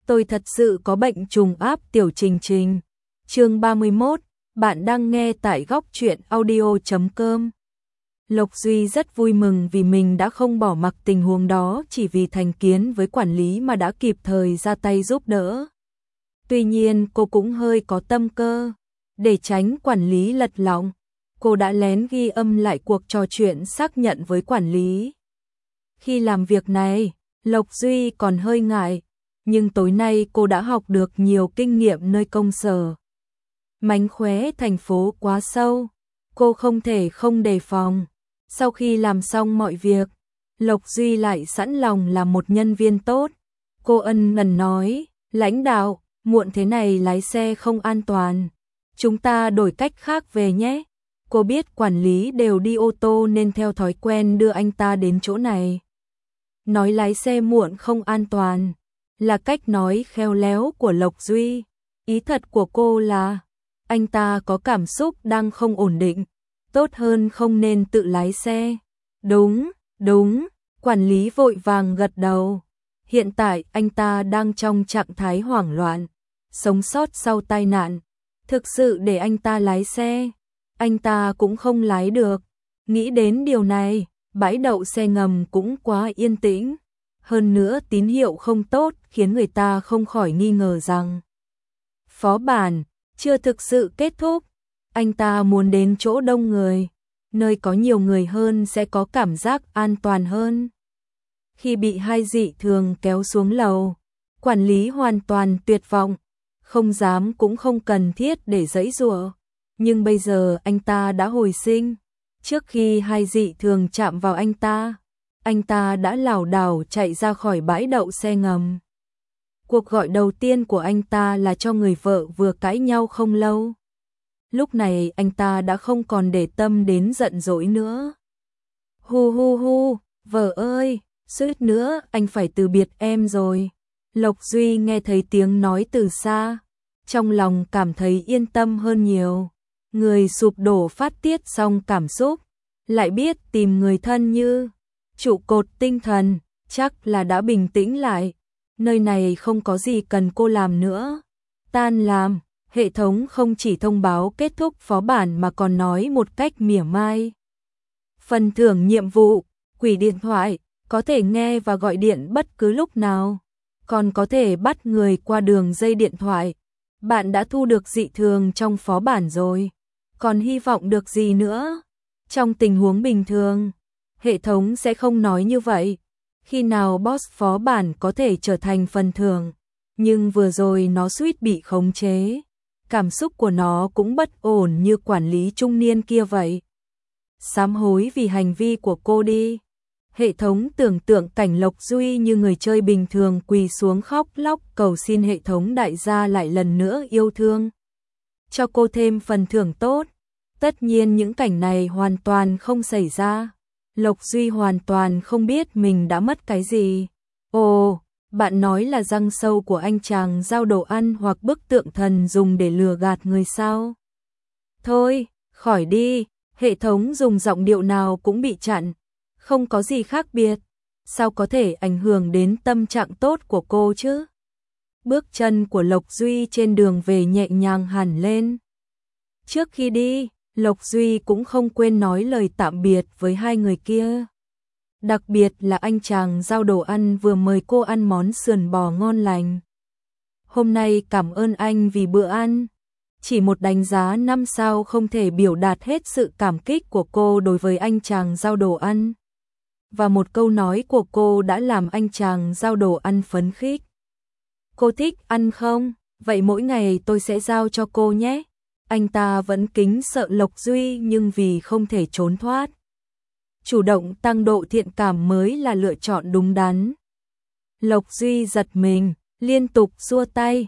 Tôi thật sự có bệnh trùng áp tiểu Trình Trình. Chương 31, bạn đang nghe tại góc truyện audio.com. Lộc Duy rất vui mừng vì mình đã không bỏ mặc tình huống đó chỉ vì thành kiến với quản lý mà đã kịp thời ra tay giúp đỡ. Tuy nhiên cô cũng hơi có tâm cơ. Để tránh quản lý lật lọng, cô đã lén ghi âm lại cuộc trò chuyện xác nhận với quản lý. Khi làm việc này, Lộc Duy còn hơi ngại, nhưng tối nay cô đã học được nhiều kinh nghiệm nơi công sở. Mánh khóe thành phố quá sâu, cô không thể không đề phòng. Sau khi làm xong mọi việc, Lộc Duy lại sẵn lòng làm một nhân viên tốt. Cô ân cần nói, lãnh đạo, muộn thế này lái xe không an toàn. Chúng ta đổi cách khác về nhé. Cô biết quản lý đều đi ô tô nên theo thói quen đưa anh ta đến chỗ này. Nói lái xe muộn không an toàn là cách nói khéo léo của Lộc Duy. Ý thật của cô là anh ta có cảm xúc đang không ổn định, tốt hơn không nên tự lái xe. Đúng, quản lý vội vàng gật đầu. Hiện tại anh ta đang trong trạng thái hoảng loạn, sống sót sau tai nạn. Thực sự để anh ta lái xe, anh ta cũng không lái được. Nghĩ đến điều này, bãi đậu xe ngầm cũng quá yên tĩnh. Hơn nữa tín hiệu không tốt khiến người ta không khỏi nghi ngờ rằng phó bản chưa thực sự kết thúc. Anh ta muốn đến chỗ đông người, nơi có nhiều người hơn sẽ có cảm giác an toàn hơn. Khi bị hai dị thường kéo xuống lầu, quản lý hoàn toàn tuyệt vọng, không dám cũng không cần thiết để giãy giụa. Nhưng bây giờ anh ta đã hồi sinh. Trước khi hai dị thường chạm vào anh ta đã lảo đảo chạy ra khỏi bãi đậu xe ngầm. Cuộc gọi đầu tiên của anh ta là cho người vợ vừa cãi nhau không lâu. Lúc này anh ta đã không còn để tâm đến giận dỗi nữa. Hu, vợ ơi, suýt nữa anh phải từ biệt em rồi. Lộc Duy nghe thấy tiếng nói từ xa, trong lòng cảm thấy yên tâm hơn nhiều. Người sụp đổ phát tiết xong cảm xúc, lại biết tìm người thân như trụ cột tinh thần, chắc là đã bình tĩnh lại. Nơi này không có gì cần cô làm nữa. Tan làm, hệ thống không chỉ thông báo kết thúc phó bản mà còn nói một cách mỉa mai. Phần thưởng nhiệm vụ, quỷ điện thoại, có thể nghe và gọi điện bất cứ lúc nào. Còn có thể bắt người qua đường dây điện thoại. Bạn đã thu được dị thường trong phó bản rồi. Còn hy vọng được gì nữa? Trong tình huống bình thường, hệ thống sẽ không nói như vậy. Khi nào boss phó bản có thể trở thành phần thưởng, nhưng vừa rồi nó suýt bị khống chế. Cảm xúc của nó cũng bất ổn như quản lý trung niên kia vậy. Sám hối vì hành vi của cô đi. Hệ thống tưởng tượng cảnh Lộc Duy như người chơi bình thường quỳ xuống khóc lóc cầu xin hệ thống đại gia lại lần nữa yêu thương, cho cô thêm phần thưởng tốt. Tất nhiên những cảnh này hoàn toàn không xảy ra. Lộc Duy hoàn toàn không biết mình đã mất cái gì. Ồ, bạn nói là răng sâu của anh chàng giao đồ ăn hoặc bức tượng thần dùng để lừa gạt người sao? Thôi, khỏi đi, hệ thống dùng giọng điệu nào cũng bị chặn. Không có gì khác biệt, sao có thể ảnh hưởng đến tâm trạng tốt của cô chứ? Bước chân của Lộc Duy trên đường về nhẹ nhàng hẳn lên. Trước khi đi, Lộc Duy cũng không quên nói lời tạm biệt với hai người kia. Đặc biệt là anh chàng giao đồ ăn vừa mời cô ăn món sườn bò ngon lành. Hôm nay cảm ơn anh vì bữa ăn. Chỉ một đánh giá 5 sao không thể biểu đạt hết sự cảm kích của cô đối với anh chàng giao đồ ăn. Và một câu nói của cô đã làm anh chàng giao đồ ăn phấn khích. Cô thích ăn không? Vậy mỗi ngày tôi sẽ giao cho cô nhé. Anh ta vẫn kính sợ Lộc Duy nhưng vì không thể trốn thoát. Chủ động tăng độ thiện cảm mới là lựa chọn đúng đắn. Lộc Duy giật mình, liên tục xua tay.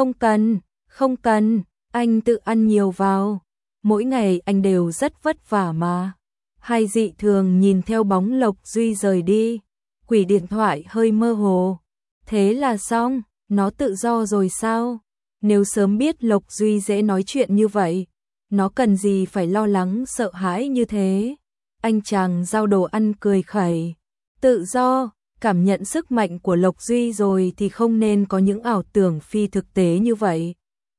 Không cần, anh tự ăn nhiều vào. Mỗi ngày anh đều rất vất vả mà. Hai dị thường nhìn theo bóng Lộc Duy rời đi. Quỷ điện thoại hơi mơ hồ. Thế là xong, nó tự do rồi sao? Nếu sớm biết Lộc Duy dễ nói chuyện như vậy, nó cần gì phải lo lắng sợ hãi như thế? Anh chàng giao đồ ăn cười khẩy. Tự do, cảm nhận sức mạnh của Lộc Duy rồi thì không nên có những ảo tưởng phi thực tế như vậy.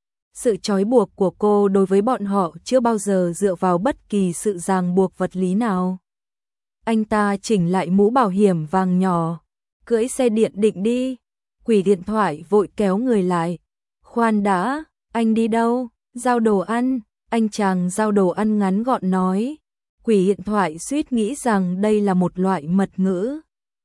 Sự trói buộc của cô đối với bọn họ chưa bao giờ dựa vào bất kỳ sự ràng buộc vật lý nào. Anh ta chỉnh lại mũ bảo hiểm vàng nhỏ, cưỡi xe điện định đi. Quỷ điện thoại vội kéo người lại. Khoan đã, anh đi đâu? Giao đồ ăn. Anh chàng giao đồ ăn ngắn gọn nói. Quỷ điện thoại suýt nghĩ rằng đây là một loại mật ngữ.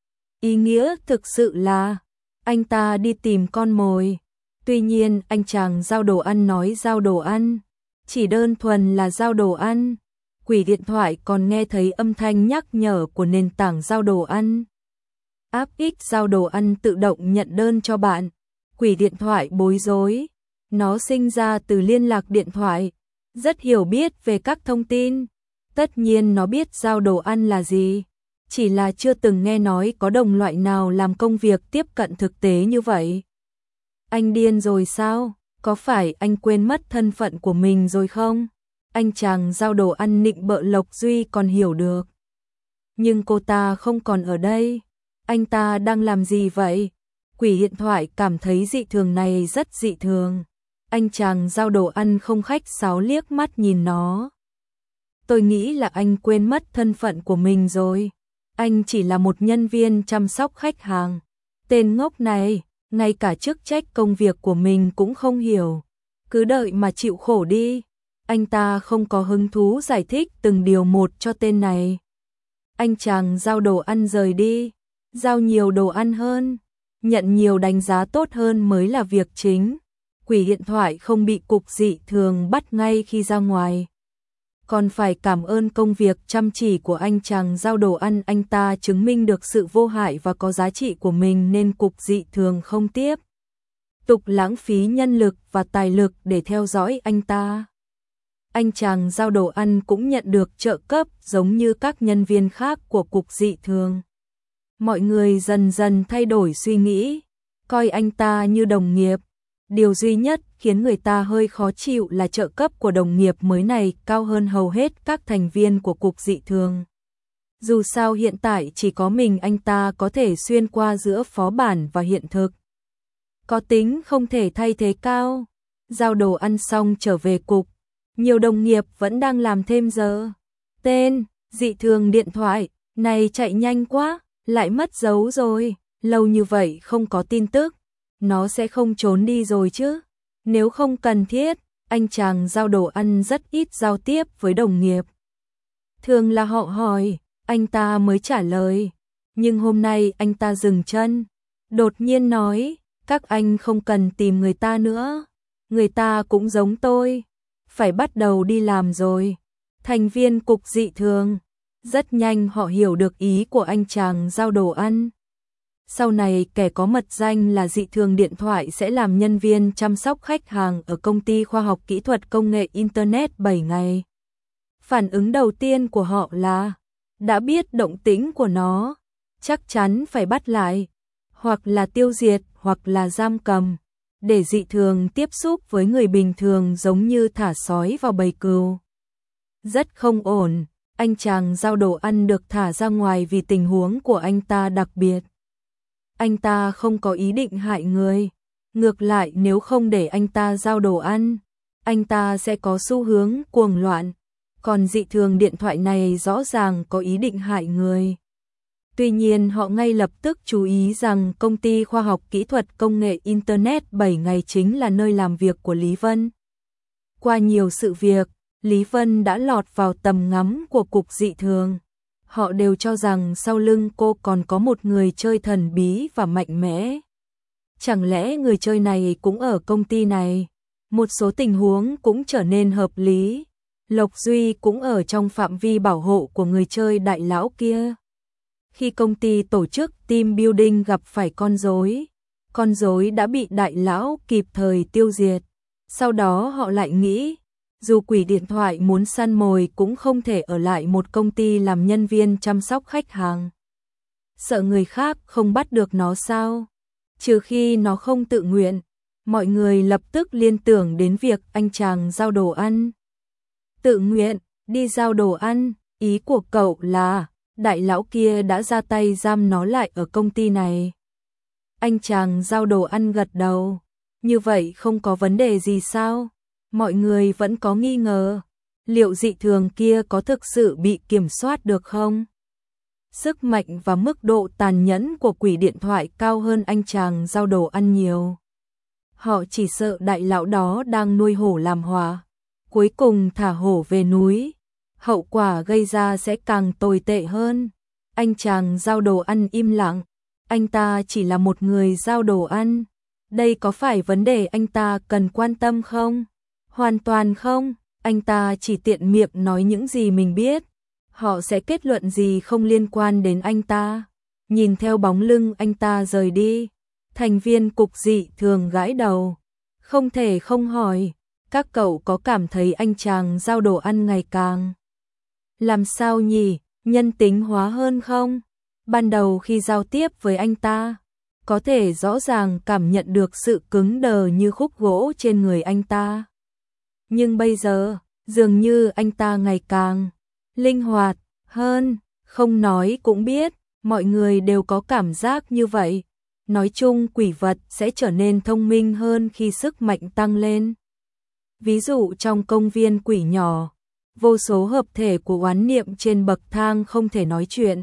Ý nghĩa thực sự là anh ta đi tìm con mồi. Tuy nhiên anh chàng giao đồ ăn nói giao đồ ăn, chỉ đơn thuần là giao đồ ăn. Quỷ điện thoại còn nghe thấy âm thanh nhắc nhở của nền tảng giao đồ ăn. App X giao đồ ăn tự động nhận đơn cho bạn. Quỷ điện thoại bối rối. Nó sinh ra từ liên lạc điện thoại, rất hiểu biết về các thông tin. Tất nhiên nó biết giao đồ ăn là gì, chỉ là chưa từng nghe nói có đồng loại nào làm công việc tiếp cận thực tế như vậy. Anh điên rồi sao? Có phải anh quên mất thân phận của mình rồi không? Anh chàng giao đồ ăn nịnh bợ Lộc Duy còn hiểu được. Nhưng cô ta không còn ở đây. Anh ta đang làm gì vậy? Quỷ điện thoại cảm thấy dị thường này rất dị thường. Anh chàng giao đồ ăn không khách sáo liếc mắt nhìn nó. Tôi nghĩ là anh quên mất thân phận của mình rồi. Anh chỉ là một nhân viên chăm sóc khách hàng. Tên ngốc này, ngay cả chức trách công việc của mình cũng không hiểu. Cứ đợi mà chịu khổ đi. Anh ta không có hứng thú giải thích từng điều một cho tên này. Anh chàng giao đồ ăn rời đi. Giao nhiều đồ ăn hơn, nhận nhiều đánh giá tốt hơn mới là việc chính. Quỷ điện thoại không bị cục dị thường bắt ngay khi ra ngoài. Còn phải cảm ơn công việc chăm chỉ của anh chàng giao đồ ăn. Anh ta chứng minh được sự vô hại và có giá trị của mình nên cục dị thường không tiếp tục lãng phí nhân lực và tài lực để theo dõi anh ta. Anh chàng giao đồ ăn cũng nhận được trợ cấp giống như các nhân viên khác của cục dị thường. Mọi người dần dần thay đổi suy nghĩ, coi anh ta như đồng nghiệp. Điều duy nhất khiến người ta hơi khó chịu là trợ cấp của đồng nghiệp mới này cao hơn hầu hết các thành viên của cục dị thường. Dù sao hiện tại chỉ có mình anh ta có thể xuyên qua giữa phó bản và hiện thực. Có tính không thể thay thế cao. Giao đồ ăn xong trở về cục. Nhiều đồng nghiệp vẫn đang làm thêm giờ. Tên, dị thường điện thoại, này chạy nhanh quá, lại mất dấu rồi, lâu như vậy không có tin tức. Nó sẽ không trốn đi rồi chứ. Nếu không cần thiết, anh chàng giao đồ ăn rất ít giao tiếp với đồng nghiệp. Thường là họ hỏi, anh ta mới trả lời. Nhưng hôm nay anh ta dừng chân, đột nhiên nói, các anh không cần tìm người ta nữa. Người ta cũng giống tôi, phải bắt đầu đi làm rồi. Thành viên cục dị thường. Rất nhanh họ hiểu được ý của anh chàng giao đồ ăn. Sau này kẻ có mật danh là dị thường điện thoại sẽ làm nhân viên chăm sóc khách hàng ở công ty khoa học kỹ thuật công nghệ Internet 7 ngày. Phản ứng đầu tiên của họ là, đã biết động tĩnh của nó, chắc chắn phải bắt lại, hoặc là tiêu diệt, hoặc là giam cầm, để dị thường tiếp xúc với người bình thường giống như thả sói vào bầy cừu. Rất không ổn, anh chàng giao đồ ăn được thả ra ngoài vì tình huống của anh ta đặc biệt. Anh ta không có ý định hại người, ngược lại nếu không để anh ta giao đồ ăn, anh ta sẽ có xu hướng cuồng loạn. Còn dị thường điện thoại này rõ ràng có ý định hại người. Tuy nhiên họ ngay lập tức chú ý rằng công ty khoa học kỹ thuật công nghệ Internet 7 ngày chính là nơi làm việc của Lý Vân. Qua nhiều sự việc, Lý Vân đã lọt vào tầm ngắm của cục dị thường. Họ đều cho rằng sau lưng cô còn có một người chơi thần bí và mạnh mẽ. Chẳng lẽ người chơi này cũng ở công ty này? Một số tình huống cũng trở nên hợp lý. Lộc Duy cũng ở trong phạm vi bảo hộ của người chơi đại lão kia. Khi công ty tổ chức team building gặp phải con rối đã bị đại lão kịp thời tiêu diệt. Sau đó họ lại nghĩ, dù quỷ điện thoại muốn săn mồi cũng không thể ở lại một công ty làm nhân viên chăm sóc khách hàng. Sợ người khác không bắt được nó sao? Trừ khi nó không tự nguyện. Mọi người lập tức liên tưởng đến việc anh chàng giao đồ ăn. Tự nguyện, đi giao đồ ăn, ý của cậu là đại lão kia đã ra tay giam nó lại ở công ty này. Anh chàng giao đồ ăn gật đầu. Như vậy không có vấn đề gì sao? Mọi người vẫn có nghi ngờ. Liệu dị thường kia có thực sự bị kiểm soát được không? Sức mạnh và mức độ tàn nhẫn của quỷ điện thoại cao hơn anh chàng giao đồ ăn nhiều. Họ chỉ sợ đại lão đó đang nuôi hổ làm hòa. Cuối cùng thả hổ về núi. Hậu quả gây ra sẽ càng tồi tệ hơn. Anh chàng giao đồ ăn im lặng. Anh ta chỉ là một người giao đồ ăn. Đây có phải vấn đề anh ta cần quan tâm không? Hoàn toàn không. Anh ta chỉ tiện miệng nói những gì mình biết. Họ sẽ kết luận gì không liên quan đến anh ta. Nhìn theo bóng lưng anh ta rời đi, thành viên cục dị thường gãi đầu. Không thể không hỏi, các cậu có cảm thấy anh chàng giao đồ ăn ngày càng làm sao nhỉ, nhân tính hóa hơn không? Ban đầu khi giao tiếp với anh ta, có thể rõ ràng cảm nhận được sự cứng đờ như khúc gỗ trên người anh ta. Nhưng bây giờ, dường như anh ta ngày càng linh hoạt hơn, không nói cũng biết, mọi người đều có cảm giác như vậy. Nói chung quỷ vật sẽ trở nên thông minh hơn khi sức mạnh tăng lên. Ví dụ trong công viên quỷ nhỏ, vô số hợp thể của oán niệm trên bậc thang không thể nói chuyện.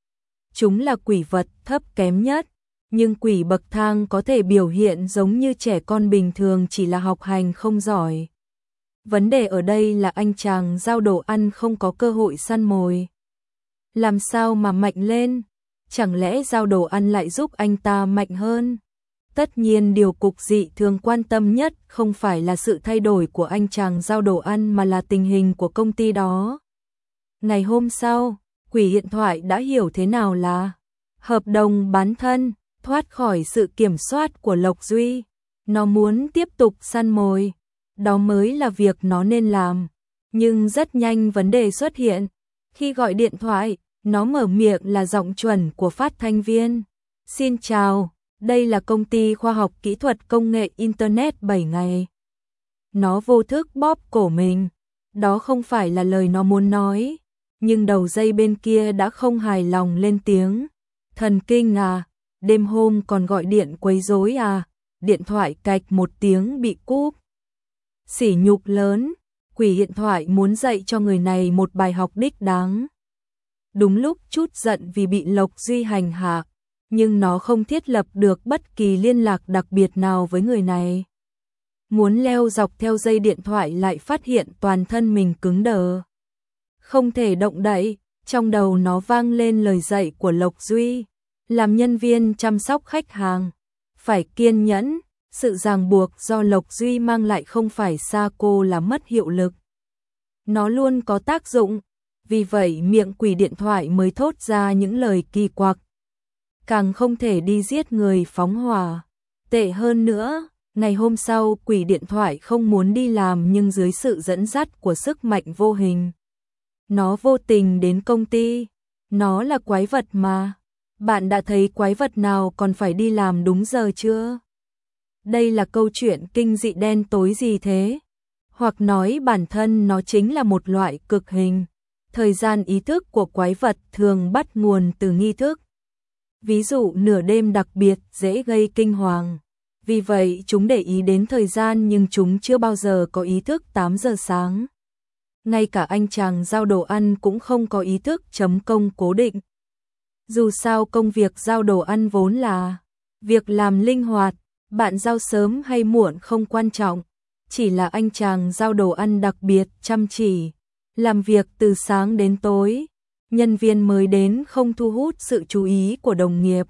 Chúng là quỷ vật thấp kém nhất, nhưng quỷ bậc thang có thể biểu hiện giống như trẻ con bình thường, chỉ là học hành không giỏi. Vấn đề ở đây là anh chàng giao đồ ăn không có cơ hội săn mồi. Làm sao mà mạnh lên? Chẳng lẽ giao đồ ăn lại giúp anh ta mạnh hơn? Tất nhiên điều cục dị thường quan tâm nhất không phải là sự thay đổi của anh chàng giao đồ ăn mà là tình hình của công ty đó. Ngày hôm sau, quỷ điện thoại đã hiểu thế nào là hợp đồng bán thân, thoát khỏi sự kiểm soát của Lộc Duy. Nó muốn tiếp tục săn mồi. Đó mới là việc nó nên làm. Nhưng rất nhanh vấn đề xuất hiện. Khi gọi điện thoại, nó mở miệng là giọng chuẩn của phát thanh viên. Xin chào, đây là công ty khoa học kỹ thuật công nghệ Internet 7 ngày. Nó vô thức bóp cổ mình. Đó không phải là lời nó muốn nói. Nhưng đầu dây bên kia đã không hài lòng lên tiếng. Thần kinh à, đêm hôm còn gọi điện quấy rối à. Điện thoại cạch một tiếng bị cúp. Sỉ nhục lớn, quỷ điện thoại muốn dạy cho người này một bài học đích đáng. Đúng lúc chút giận vì bị Lộc Duy hành hạ, nhưng nó không thiết lập được bất kỳ liên lạc đặc biệt nào với người này. Muốn leo dọc theo dây điện thoại lại phát hiện toàn thân mình cứng đờ. Không thể động đậy, trong đầu nó vang lên lời dạy của Lộc Duy. Làm nhân viên chăm sóc khách hàng, phải kiên nhẫn. Sự ràng buộc do Lộc Duy mang lại không phải xa cô là mất hiệu lực. Nó luôn có tác dụng, vì vậy miệng quỷ điện thoại mới thốt ra những lời kỳ quặc. Càng không thể đi giết người phóng hỏa. Tệ hơn nữa, ngày hôm sau quỷ điện thoại không muốn đi làm nhưng dưới sự dẫn dắt của sức mạnh vô hình. Nó vô tình đến công ty. Nó là quái vật mà. Bạn đã thấy quái vật nào còn phải đi làm đúng giờ chưa? Đây là câu chuyện kinh dị đen tối gì thế? Hoặc nói bản thân nó chính là một loại cực hình. Thời gian ý thức của quái vật thường bắt nguồn từ nghi thức. Ví dụ nửa đêm đặc biệt dễ gây kinh hoàng. Vì vậy chúng để ý đến thời gian nhưng chúng chưa bao giờ có ý thức 8 giờ sáng. Ngay cả anh chàng giao đồ ăn cũng không có ý thức chấm công cố định. Dù sao công việc giao đồ ăn vốn là việc làm linh hoạt. Bạn giao sớm hay muộn không quan trọng, chỉ là anh chàng giao đồ ăn đặc biệt chăm chỉ, làm việc từ sáng đến tối, nhân viên mới đến không thu hút sự chú ý của đồng nghiệp.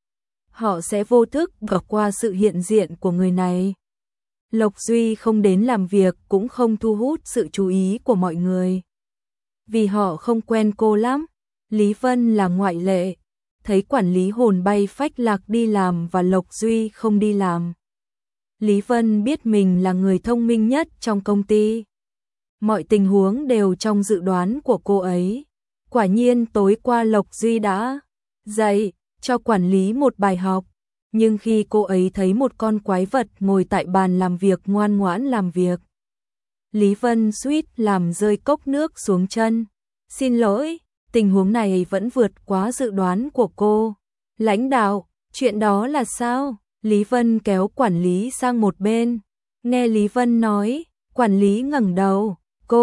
Họ sẽ vô thức bỏ qua sự hiện diện của người này. Lộc Duy không đến làm việc cũng không thu hút sự chú ý của mọi người. Vì họ không quen cô lắm, Lý Vân là ngoại lệ. Thấy quản lý hồn bay phách lạc đi làm và Lộc Duy không đi làm. Lý Vân biết mình là người thông minh nhất trong công ty. Mọi tình huống đều trong dự đoán của cô ấy. Quả nhiên tối qua Lộc Duy đã dạy cho quản lý một bài học. Nhưng khi cô ấy thấy một con quái vật ngồi tại bàn làm việc ngoan ngoãn làm việc, Lý Vân suýt làm rơi cốc nước xuống chân. Xin lỗi, Tình huống này vẫn vượt quá dự đoán của cô. Lãnh đạo, chuyện đó là sao? Lý Vân kéo quản lý sang một bên. Nghe Lý Vân nói, quản lý ngẩng đầu.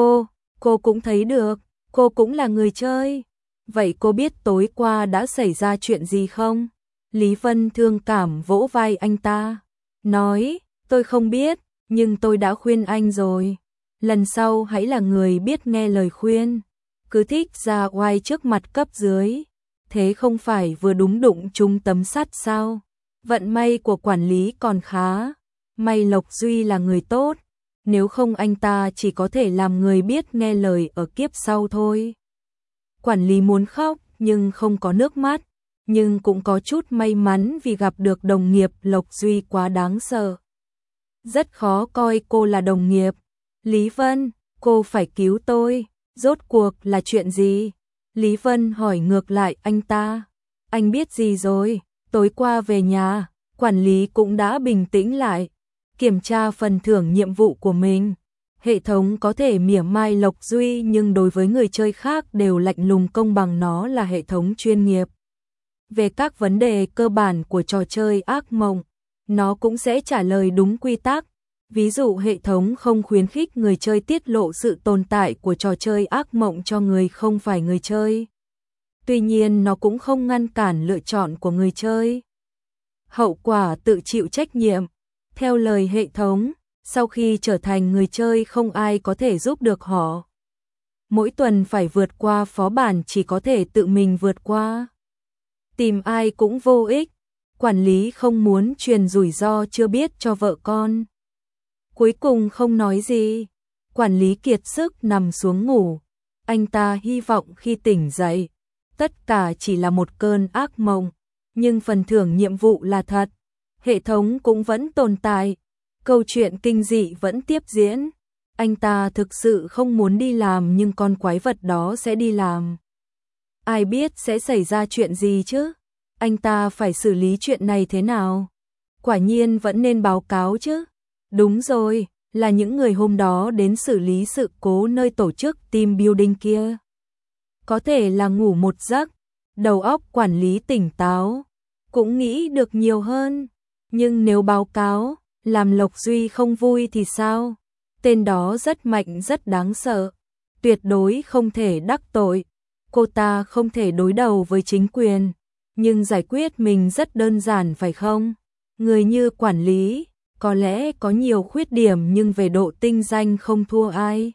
Cô cũng thấy được, cô cũng là người chơi. Vậy cô biết tối qua đã xảy ra chuyện gì không? Lý Vân thương cảm vỗ vai anh ta. Nói, tôi không biết, nhưng tôi đã khuyên anh rồi. Lần sau hãy là người biết nghe lời khuyên. Cứ thích ra oai trước mặt cấp dưới. Thế không phải vừa đúng đụng trúng tấm sắt sao? Vận may của quản lý còn khá. May Lộc Duy là người tốt. Nếu không anh ta chỉ có thể làm người biết nghe lời ở kiếp sau thôi. Quản lý muốn khóc nhưng không có nước mắt. Nhưng cũng có chút may mắn vì gặp được đồng nghiệp Lộc Duy quá đáng sợ. Rất khó coi cô là đồng nghiệp. Lý Vân, cô phải cứu tôi. Rốt cuộc là chuyện gì? Lý Vân hỏi ngược lại anh ta. Anh biết gì rồi? Tối qua về nhà, quản lý cũng đã bình tĩnh lại. Kiểm tra phần thưởng nhiệm vụ của mình. Hệ thống có thể mỉa mai Lộc Duy nhưng đối với người chơi khác đều lạnh lùng công bằng, nó là hệ thống chuyên nghiệp. Về các vấn đề cơ bản của trò chơi ác mộng, nó cũng sẽ trả lời đúng quy tắc. Ví dụ hệ thống không khuyến khích người chơi tiết lộ sự tồn tại của trò chơi ác mộng cho người không phải người chơi. Tuy nhiên nó cũng không ngăn cản lựa chọn của người chơi. Hậu quả tự chịu trách nhiệm. Theo lời hệ thống, sau khi trở thành người chơi không ai có thể giúp được họ. Mỗi tuần phải vượt qua phó bản chỉ có thể tự mình vượt qua. Tìm ai cũng vô ích. Quản lý không muốn truyền rủi ro chưa biết cho vợ con. Cuối cùng không nói gì. Quản lý kiệt sức nằm xuống ngủ. Anh ta hy vọng khi tỉnh dậy, tất cả chỉ là một cơn ác mộng. Nhưng phần thưởng nhiệm vụ là thật. Hệ thống cũng vẫn tồn tại. Câu chuyện kinh dị vẫn tiếp diễn. Anh ta thực sự không muốn đi làm nhưng con quái vật đó sẽ đi làm. Ai biết sẽ xảy ra chuyện gì chứ? Anh ta phải xử lý chuyện này thế nào? Quả nhiên vẫn nên báo cáo chứ. Đúng rồi, là những người hôm đó đến xử lý sự cố nơi tổ chức team building kia. Có thể là ngủ một giấc, đầu óc quản lý tỉnh táo, cũng nghĩ được nhiều hơn. Nhưng nếu báo cáo, làm Lộc Duy không vui thì sao? Tên đó rất mạnh rất đáng sợ, tuyệt đối không thể đắc tội. Cô ta không thể đối đầu với chính quyền, nhưng giải quyết mình rất đơn giản phải không? Người như quản lý, có lẽ có nhiều khuyết điểm nhưng về độ tinh danh không thua ai.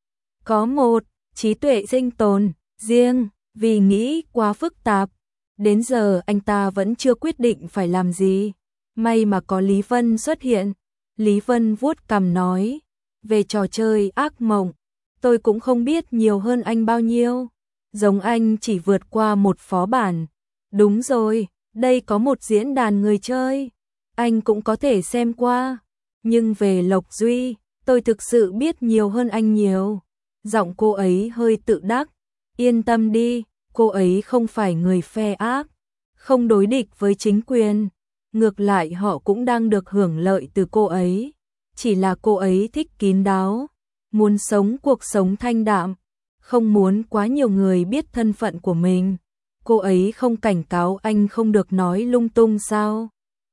Có một, trí tuệ sinh tồn, riêng, vì nghĩ quá phức tạp. Đến giờ anh ta vẫn chưa quyết định phải làm gì. May mà có Lý Vân xuất hiện. Lý Vân vuốt cằm nói, về trò chơi ác mộng, tôi cũng không biết nhiều hơn anh bao nhiêu. Giống anh chỉ vượt qua một phó bản. Đúng rồi, đây có một diễn đàn người chơi. Anh cũng có thể xem qua. Nhưng về Lộc Duy, tôi thực sự biết nhiều hơn anh nhiều. Giọng cô ấy hơi tự đắc. Yên tâm đi, cô ấy không phải người phe ác, không đối địch với chính quyền. Ngược lại họ cũng đang được hưởng lợi từ cô ấy. Chỉ là cô ấy thích kín đáo, muốn sống cuộc sống thanh đạm, không muốn quá nhiều người biết thân phận của mình. Cô ấy không cảnh cáo anh không được nói lung tung sao?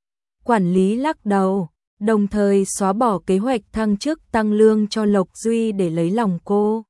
Quản lý lắc đầu, đồng thời xóa bỏ kế hoạch thăng chức tăng lương cho Lộc Duy để lấy lòng cô.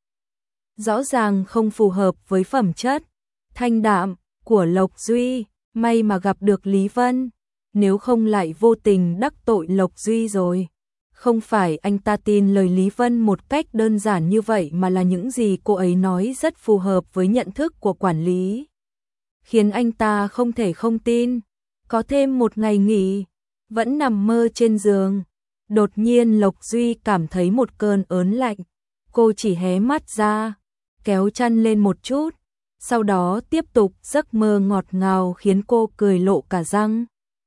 Rõ ràng không phù hợp với phẩm chất thanh đạm của Lộc Duy. May mà gặp được Lý Vân, nếu không lại vô tình đắc tội Lộc Duy rồi. Không phải anh ta tin lời Lý Vân một cách đơn giản như vậy mà là những gì cô ấy nói rất phù hợp với nhận thức của quản lý, khiến anh ta không thể không tin. Có thêm một ngày nghỉ, vẫn nằm mơ trên giường. Đột nhiên Lộc Duy cảm thấy một cơn ớn lạnh. Cô chỉ hé mắt ra, kéo chăn lên một chút, sau đó tiếp tục giấc mơ ngọt ngào khiến cô cười lộ cả răng.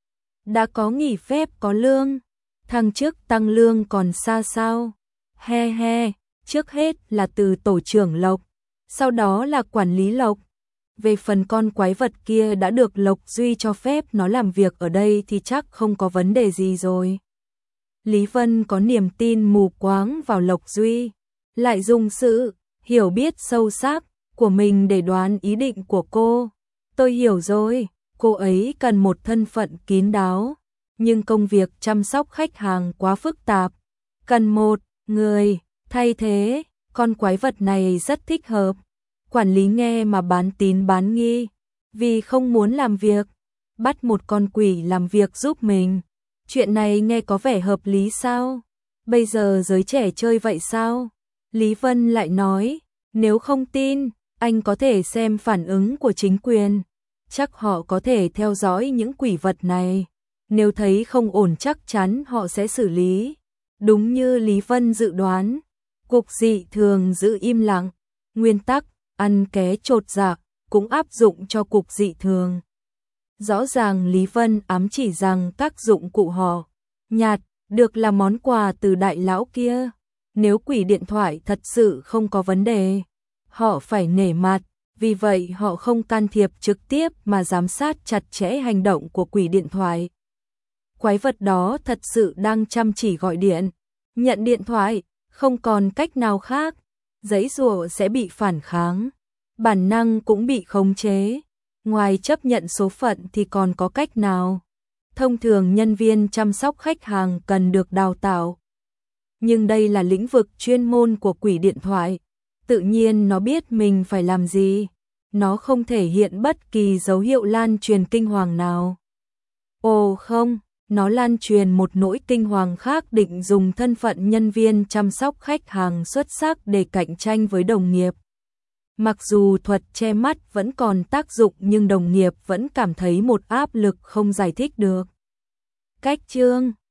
Đã có nghỉ phép có lương, thăng chức tăng lương còn xa sao? He he, trước hết là từ tổ trưởng Lộc, sau đó là quản lý Lộc. Về phần con quái vật kia đã được Lộc Duy cho phép nó làm việc ở đây thì chắc không có vấn đề gì rồi. Lý Vân có niềm tin mù quáng vào Lộc Duy, lại dùng sự hiểu biết sâu sắc của mình để đoán ý định của cô. Tôi hiểu rồi, cô ấy cần một thân phận kín đáo, nhưng công việc chăm sóc khách hàng quá phức tạp, cần một người thay thế. Con quái vật này rất thích hợp. Quản lý nghe mà bán tín bán nghi, vì không muốn làm việc, bắt một con quỷ làm việc giúp mình. Chuyện này nghe có vẻ hợp lý sao? Bây giờ giới trẻ chơi vậy sao? Lý Vân lại nói, nếu không tin, anh có thể xem phản ứng của chính quyền. Chắc họ có thể theo dõi những quỷ vật này. Nếu thấy không ổn chắc chắn họ sẽ xử lý. Đúng như Lý Vân dự đoán, cục dị thường giữ im lặng. Nguyên tắc, ăn ké chột dạ, cũng áp dụng cho cục dị thường. Rõ ràng Lý Vân ám chỉ rằng các dụng cụ họ nhặt được là món quà từ đại lão kia. Nếu quỷ điện thoại thật sự không có vấn đề, họ phải nể mặt, vì vậy họ không can thiệp trực tiếp mà giám sát chặt chẽ hành động của quỷ điện thoại. Quái vật đó thật sự đang chăm chỉ gọi điện, nhận điện thoại, không còn cách nào khác, giãy giụa sẽ bị phản kháng, bản năng cũng bị khống chế. Ngoài chấp nhận số phận thì còn có cách nào? Thông thường nhân viên chăm sóc khách hàng cần được đào tạo. Nhưng đây là lĩnh vực chuyên môn của quỷ điện thoại, tự nhiên nó biết mình phải làm gì. Nó không thể hiện bất kỳ dấu hiệu lan truyền kinh hoàng nào. Ồ không, nó lan truyền một nỗi kinh hoàng khác, định dùng thân phận nhân viên chăm sóc khách hàng xuất sắc để cạnh tranh với đồng nghiệp. Mặc dù thuật che mắt vẫn còn tác dụng nhưng đồng nghiệp vẫn cảm thấy một áp lực không giải thích được. Cách chương